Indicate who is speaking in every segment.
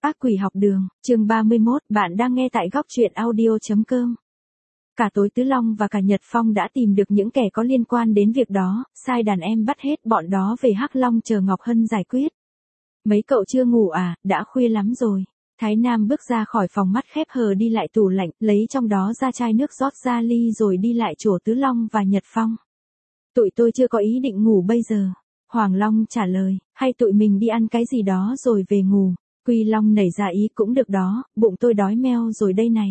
Speaker 1: Ác quỷ học đường, chương 31, bạn đang nghe tại góc truyện audio.com. Cả Tối Tứ Long và cả Nhật Phong đã tìm được những kẻ có liên quan đến việc đó, sai đàn em bắt hết bọn đó về Hắc Long chờ Ngọc Hân giải quyết. Mấy cậu chưa ngủ à, đã khuya lắm rồi. Thái Nam bước ra khỏi phòng mắt khép hờ đi lại tủ lạnh, lấy trong đó ra chai nước rót ra ly rồi đi lại chỗ Tứ Long và Nhật Phong. Tụi tôi chưa có ý định ngủ bây giờ. Hoàng Long trả lời, hay tụi mình đi ăn cái gì đó rồi về ngủ. Quy Long nảy ra ý cũng được đó, bụng tôi đói meo rồi đây này.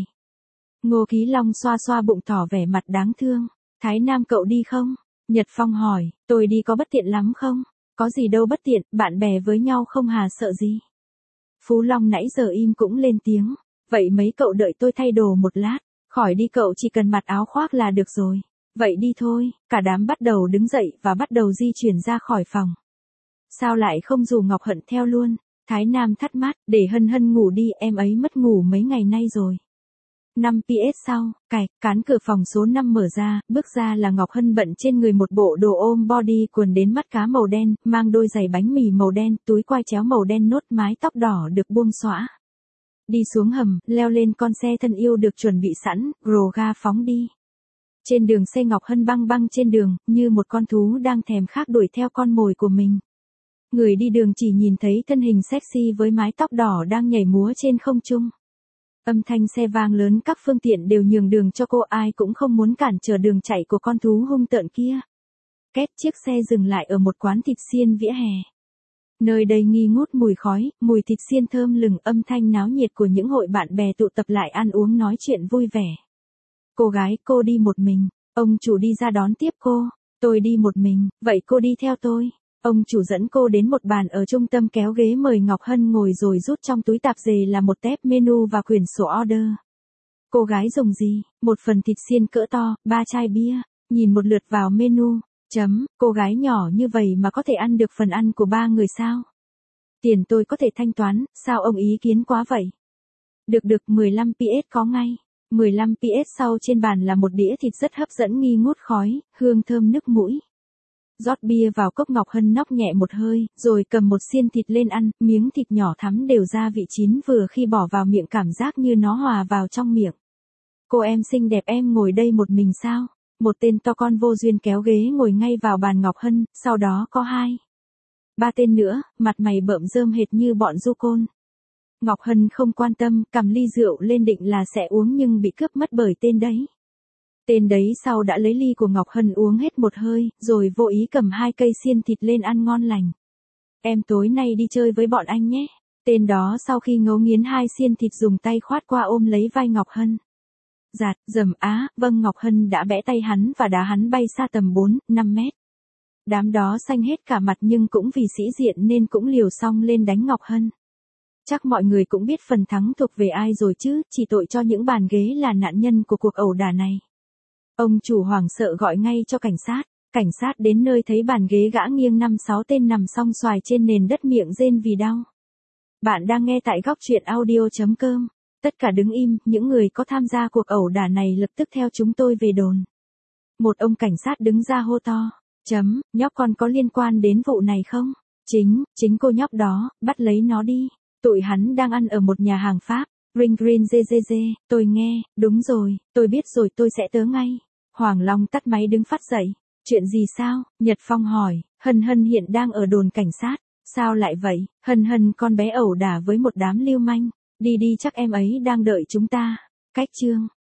Speaker 1: Ngô Ký Long xoa xoa bụng tỏ vẻ mặt đáng thương. Thái Nam cậu đi không? Nhật Phong hỏi, tôi đi có bất tiện lắm không? Có gì đâu bất tiện, bạn bè với nhau không hà sợ gì. Phú Long nãy giờ im cũng lên tiếng. Vậy mấy cậu đợi tôi thay đồ một lát. Khỏi đi cậu chỉ cần mặc áo khoác là được rồi. Vậy đi thôi, cả đám bắt đầu đứng dậy và bắt đầu di chuyển ra khỏi phòng. Sao lại không rủ Ngọc Hận theo luôn? Thái Nam thắc mắc, để Hân Hân ngủ đi, em ấy mất ngủ mấy ngày nay rồi. 5 PS sau, cán cửa phòng số 5 mở ra, bước ra là Ngọc Hân bận trên người một bộ đồ ôm body quần đến mắt cá màu đen, mang đôi giày bánh mì màu đen, túi quai chéo màu đen nốt mái tóc đỏ được buông xõa. Đi xuống hầm, leo lên con xe thân yêu được chuẩn bị sẵn, rồ ga phóng đi. Trên đường xe Ngọc Hân băng băng trên đường, như một con thú đang thèm khát đuổi theo con mồi của mình. Người đi đường chỉ nhìn thấy thân hình sexy với mái tóc đỏ đang nhảy múa trên không trung. Âm thanh xe vang lớn, các phương tiện đều nhường đường cho cô, ai cũng không muốn cản trở đường chạy của con thú hung tợn kia. Két, chiếc xe dừng lại ở một quán thịt xiên vỉa hè. Nơi đây nghi ngút mùi khói, mùi thịt xiên thơm lừng, âm thanh náo nhiệt của những hội bạn bè tụ tập lại ăn uống nói chuyện vui vẻ. Cô gái, cô đi một mình. Ông chủ đi ra đón tiếp cô. Tôi đi một mình, vậy cô đi theo tôi. Ông chủ dẫn cô đến một bàn ở trung tâm, kéo ghế mời Ngọc Hân ngồi rồi rút trong túi tạp dề là một tép menu và quyển sổ order. Cô gái dùng gì? Một phần thịt xiên cỡ to, 3 chai bia. Nhìn một lượt vào menu. Cô gái nhỏ như vậy mà có thể ăn được phần ăn của 3 người sao? Tiền tôi có thể thanh toán, sao ông ý kiến quá vậy? Được 15 PS có ngay. 15 PS sau trên bàn là một đĩa thịt rất hấp dẫn, nghi ngút khói, hương thơm nức mũi. Rót bia vào cốc, Ngọc Hân nóc nhẹ một hơi, rồi cầm một xiên thịt lên ăn, miếng thịt nhỏ thắm đều gia vị chín vừa khi bỏ vào miệng cảm giác như nó hòa vào trong miệng. Cô em xinh đẹp, em ngồi đây một mình sao? Một tên to con vô duyên kéo ghế ngồi ngay vào bàn Ngọc Hân, sau đó có 2, 3 tên nữa, mặt mày bợm rơm hệt như bọn du côn. Ngọc Hân không quan tâm, cầm ly rượu lên định là sẽ uống nhưng bị cướp mất bởi tên đấy. Tên đấy sau đã lấy ly của Ngọc Hân uống hết một hơi, rồi vô ý cầm 2 cây xiên thịt lên ăn ngon lành. Em tối nay đi chơi với bọn anh nhé. Tên đó sau khi ngấu nghiến 2 xiên thịt dùng tay khoát qua ôm lấy vai Ngọc Hân. Vâng, Ngọc Hân đã bẽ tay hắn và đá hắn bay xa tầm 4-5 mét. Đám đó xanh hết cả mặt nhưng cũng vì sĩ diện nên cũng liều xong lên đánh Ngọc Hân. Chắc mọi người cũng biết phần thắng thuộc về ai rồi chứ, chỉ tội cho những bàn ghế là nạn nhân của cuộc ẩu đả này. Ông chủ hoảng sợ gọi ngay cho cảnh sát. Cảnh sát đến nơi thấy bàn ghế gã nghiêng 5-6 tên nằm song xoài trên nền đất, miệng rên vì đau. Bạn đang nghe tại góc truyện audio.com. Tất cả đứng im, những người có tham gia cuộc ẩu đả này lập tức theo chúng tôi về đồn. Một ông cảnh sát đứng ra hô to. Nhóc con có liên quan đến vụ này không? Chính cô nhóc đó, bắt lấy nó đi. Tụi hắn đang ăn ở một nhà hàng Pháp. Ring ring, tôi nghe, đúng rồi, tôi biết rồi, tôi sẽ tới ngay. Hoàng Long tắt máy đứng phát dậy. Chuyện gì sao? Nhật Phong hỏi. Hân Hân hiện đang ở đồn cảnh sát. Sao lại vậy? Hân con bé ẩu đả với một đám lưu manh. Đi chắc em ấy đang đợi chúng ta. Cách chương.